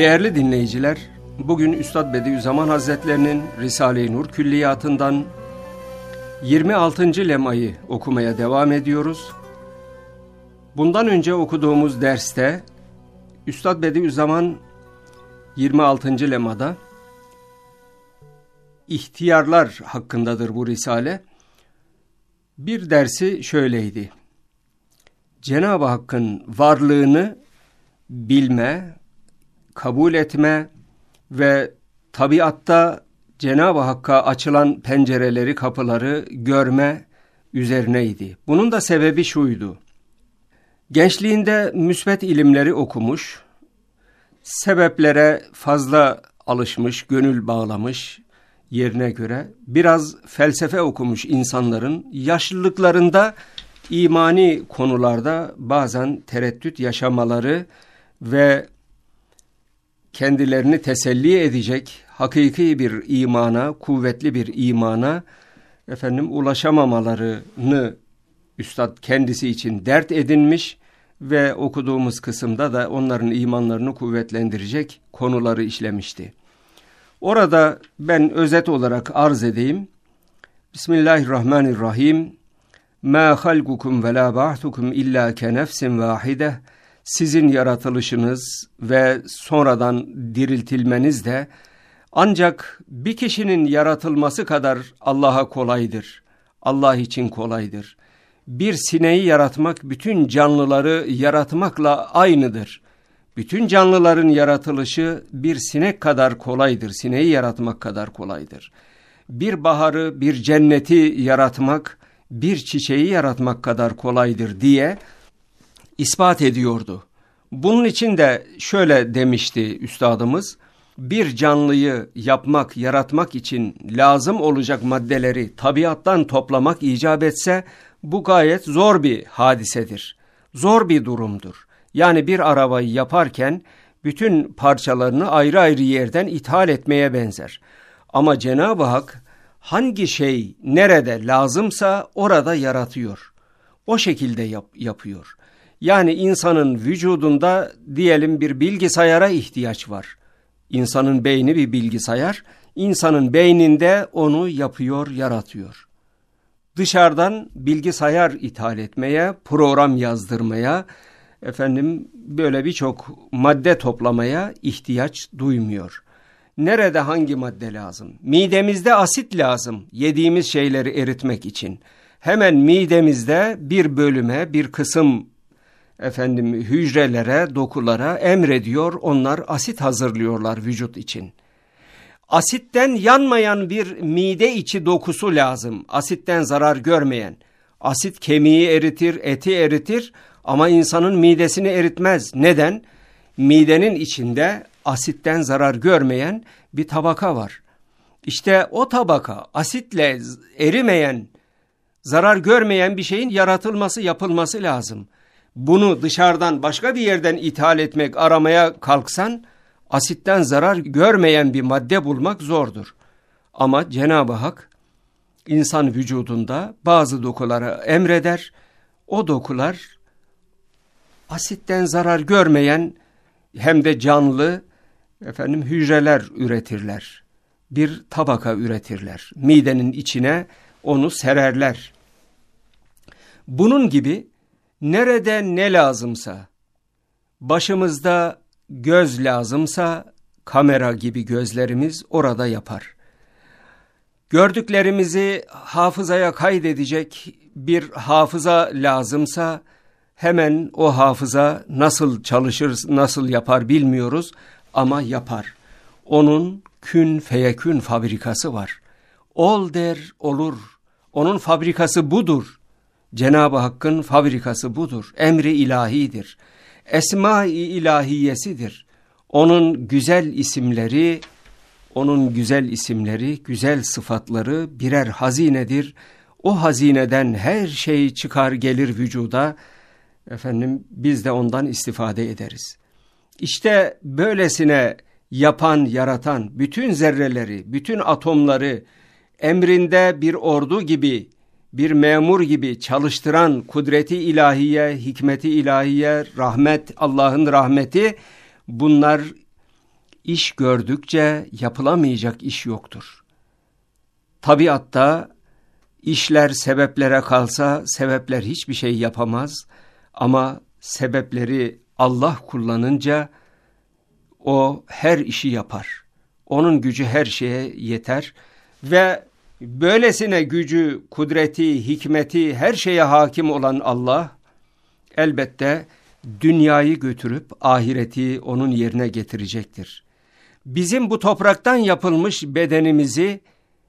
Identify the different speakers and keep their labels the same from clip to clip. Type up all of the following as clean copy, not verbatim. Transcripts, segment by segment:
Speaker 1: Değerli dinleyiciler, bugün Üstad Bediüzzaman Hazretlerinin Risale-i Nur Külliyatından 26. lemayı okumaya devam ediyoruz. Bundan önce okuduğumuz derste Üstad Bediüzzaman 26. lemada ihtiyarlar hakkındadır bu risale. Bir dersi şöyleydi: Cenab-ı Hakk'ın varlığını bilme, kabul etme ve tabiatta Cenab-ı Hakk'a açılan pencereleri, kapıları görme üzerineydi. Bunun da sebebi şuydu: gençliğinde müsbet ilimleri okumuş, sebeplere fazla alışmış, gönül bağlamış yerine göre, biraz felsefe okumuş insanların yaşlılıklarında imani konularda bazen tereddüt yaşamaları ve kendilerini teselli edecek hakiki bir imana, kuvvetli bir imana ulaşamamalarını Üstad kendisi için dert edinmiş ve okuduğumuz kısımda da onların imanlarını kuvvetlendirecek konuları işlemişti. Orada ben özet olarak arz edeyim. Bismillahirrahmanirrahim. مَا خَلْقُكُمْ وَلَا بَعْثُكُمْ اِلَّا كَنَفْسٍ وَاحِدَةٍ Sizin yaratılışınız ve sonradan diriltilmeniz de ancak bir kişinin yaratılması kadar Allah'a kolaydır. Allah için kolaydır. Bir sineği yaratmak bütün canlıları yaratmakla aynıdır. Bütün canlıların yaratılışı bir sinek kadar kolaydır. Sineği yaratmak kadar kolaydır. Bir baharı, bir cenneti yaratmak, bir çiçeği yaratmak kadar kolaydır diye ispat ediyordu. Bunun için de şöyle demişti üstadımız: bir canlıyı yapmak, yaratmak için lazım olacak maddeleri tabiattan toplamak icap etse bu gayet zor bir hadisedir. Zor bir durumdur. Yani bir arabayı yaparken bütün parçalarını ayrı ayrı yerden ithal etmeye benzer. Ama Cenab-ı Hak hangi şey nerede lazımsa orada yaratıyor. O şekilde yapıyor. Yani insanın vücudunda diyelim bir bilgisayara ihtiyaç var. İnsanın beyni bir bilgisayar. İnsanın beyninde onu yapıyor, yaratıyor. Dışarıdan bilgisayar ithal etmeye, program yazdırmaya, böyle birçok madde toplamaya ihtiyaç duymuyor. Nerede hangi madde lazım? Midemizde asit lazım yediğimiz şeyleri eritmek için. Hemen midemizde bir bölüme, bir kısım hücrelere, dokulara emrediyor. Onlar asit hazırlıyorlar vücut için. Asitten yanmayan bir mide içi dokusu lazım. Asitten zarar görmeyen. Asit kemiği eritir, eti eritir ama insanın midesini eritmez. Neden? Midenin içinde asitten zarar görmeyen bir tabaka var. İşte o tabaka asitle erimeyen, zarar görmeyen bir şeyin yaratılması, yapılması lazım. Bunu dışarıdan başka bir yerden ithal etmek, aramaya kalksan asitten zarar görmeyen bir madde bulmak zordur. Ama Cenab-ı Hak insan vücudunda bazı dokulara emreder. O dokular asitten zarar görmeyen hem de canlı hücreler üretirler. Bir tabaka üretirler. Midenin içine onu sererler. Bunun gibi nerede ne lazımsa, başımızda göz lazımsa kamera gibi gözlerimiz orada yapar. Gördüklerimizi hafızaya kaydedecek bir hafıza lazımsa hemen o hafıza nasıl çalışır, nasıl yapar bilmiyoruz ama yapar. Onun kün feyekün fabrikası var. Ol der olur. Onun fabrikası budur. Cenab-ı Hakk'ın fabrikası budur. Emri ilahidir. Esma-i ilahiyesidir. Onun güzel isimleri, güzel sıfatları birer hazinedir. O hazineden her şey çıkar gelir vücuda. Biz de ondan istifade ederiz. İşte böylesine yapan, yaratan, bütün zerreleri, bütün atomları emrinde bir ordu gibi, bir memur gibi çalıştıran kudreti ilahiye, hikmeti ilahiye, rahmet, Allah'ın rahmeti, bunlar iş gördükçe yapılamayacak iş yoktur. Tabiatta işler sebeplere kalsa sebepler hiçbir şey yapamaz ama sebepleri Allah kullanınca o her işi yapar. Onun gücü her şeye yeter ve böylesine gücü, kudreti, hikmeti her şeye hakim olan Allah elbette dünyayı götürüp ahireti onun yerine getirecektir. Bizim bu topraktan yapılmış bedenimizi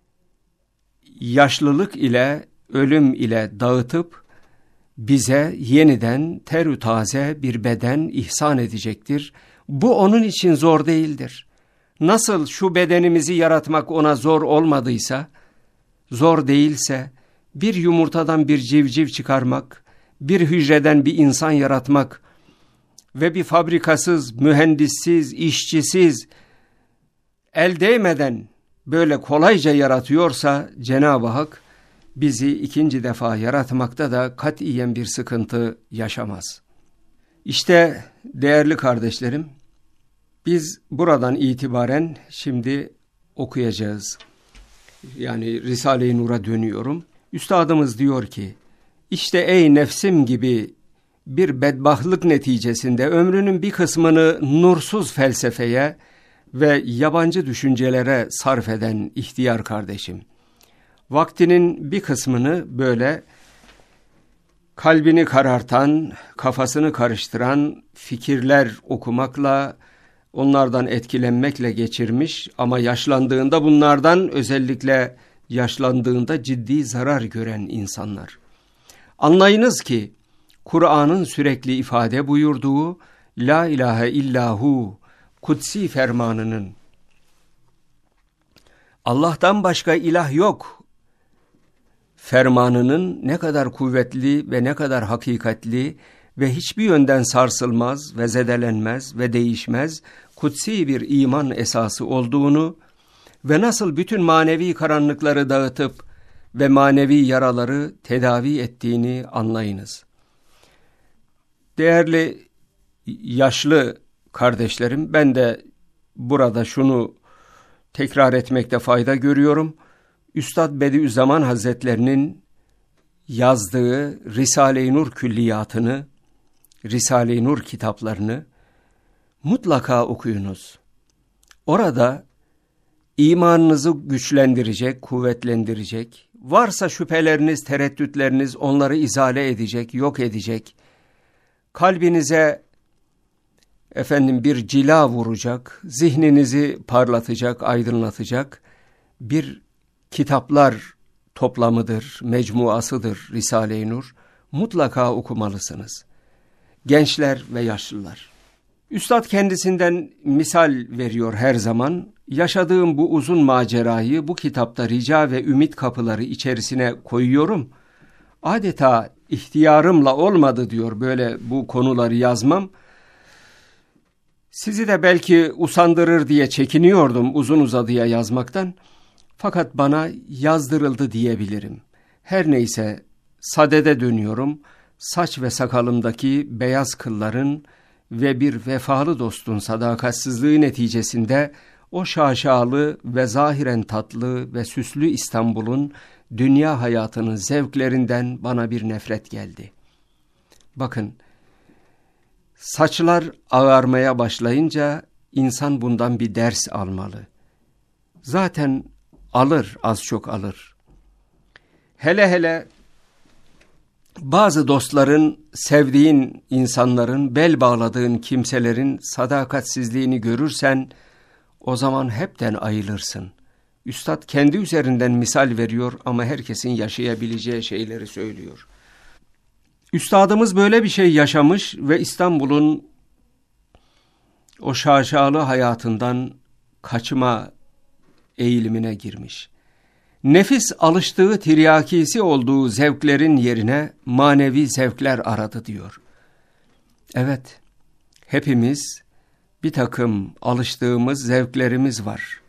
Speaker 1: yaşlılık ile, ölüm ile dağıtıp bize yeniden terü taze bir beden ihsan edecektir. Bu onun için zor değildir. Nasıl şu bedenimizi yaratmak ona zor olmadıysa, zor değilse bir yumurtadan bir civciv çıkarmak, bir hücreden bir insan yaratmak ve bir fabrikasız, mühendissiz, işçisiz, el değmeden böyle kolayca yaratıyorsa Cenab-ı Hak bizi ikinci defa yaratmakta da katiyen bir sıkıntı yaşamaz. İşte değerli kardeşlerim, biz buradan itibaren şimdi okuyacağız. Yani Risale-i Nur'a dönüyorum. Üstadımız diyor ki, işte ey nefsim gibi bir bedbahtlık neticesinde ömrünün bir kısmını nursuz felsefeye ve yabancı düşüncelere sarf eden ihtiyar kardeşim. Vaktinin bir kısmını böyle kalbini karartan, kafasını karıştıran fikirler okumakla, onlardan etkilenmekle geçirmiş ama yaşlandığında bunlardan, özellikle yaşlandığında ciddi zarar gören insanlar. Anlayınız ki Kur'an'ın sürekli ifade buyurduğu La ilahe illahu kutsi fermanının, Allah'tan başka ilah yok fermanının ne kadar kuvvetli ve ne kadar hakikatli ve hiçbir yönden sarsılmaz ve zedelenmez ve değişmez kutsi bir iman esası olduğunu ve nasıl bütün manevi karanlıkları dağıtıp ve manevi yaraları tedavi ettiğini anlayınız. Değerli yaşlı kardeşlerim, ben de burada şunu tekrar etmekte fayda görüyorum. Üstad Bediüzzaman Hazretlerinin yazdığı Risale-i Nur külliyatını, Risale-i Nur kitaplarını mutlaka okuyunuz. Orada imanınızı güçlendirecek, kuvvetlendirecek, varsa şüpheleriniz, tereddütleriniz onları izale edecek, yok edecek, kalbinize bir cila vuracak, zihninizi parlatacak, aydınlatacak bir kitaplar toplamıdır, mecmuasıdır Risale-i Nur. Mutlaka okumalısınız. Gençler ve yaşlılar. Üstad kendisinden misal veriyor her zaman. Yaşadığım bu uzun macerayı bu kitapta rica ve ümit kapıları içerisine koyuyorum. Adeta ihtiyarımla olmadı diyor böyle bu konuları yazmam. Sizi de belki usandırır diye çekiniyordum uzun uzadıya yazmaktan. Fakat bana yazdırıldı diyebilirim. Her neyse sadede dönüyorum. Saç ve sakalımdaki beyaz kılların ve bir vefalı dostun sadakatsizliği neticesinde o şaşalı ve zahiren tatlı ve süslü İstanbul'un dünya hayatının zevklerinden bana bir nefret geldi. Bakın, saçlar ağarmaya başlayınca insan bundan bir ders almalı. Zaten alır, az çok alır. Hele hele bazı dostların, sevdiğin insanların, bel bağladığın kimselerin sadakatsizliğini görürsen o zaman hepten ayılırsın. Üstad kendi üzerinden misal veriyor ama herkesin yaşayabileceği şeyleri söylüyor. Üstadımız böyle bir şey yaşamış ve İstanbul'un o şaşalı hayatından kaçma eğilimine girmiş. Nefis alıştığı tiryakisi olduğu zevklerin yerine manevi zevkler aradı diyor. Evet, hepimiz bir takım alıştığımız zevklerimiz var.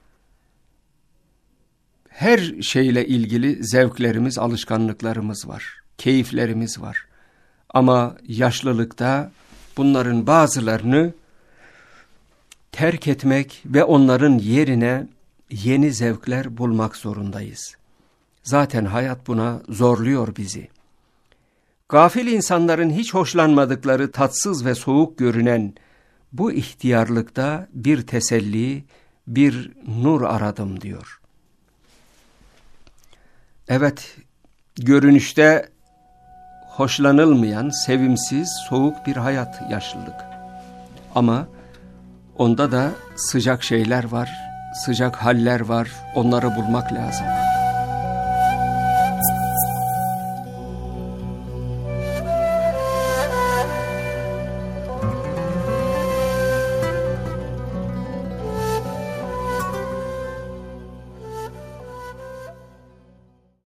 Speaker 1: Her şeyle ilgili zevklerimiz, alışkanlıklarımız var, keyiflerimiz var. Ama yaşlılıkta bunların bazılarını terk etmek ve onların yerine yeni zevkler bulmak zorundayız. Zaten hayat buna zorluyor bizi. Gafil insanların hiç hoşlanmadıkları tatsız ve soğuk görünen bu ihtiyarlıkta bir teselli, bir nur aradım diyor. Evet, görünüşte hoşlanılmayan, sevimsiz, soğuk bir hayat yaşlılık. Ama onda da sıcak şeyler var, sıcak haller var, onları bulmak lazım.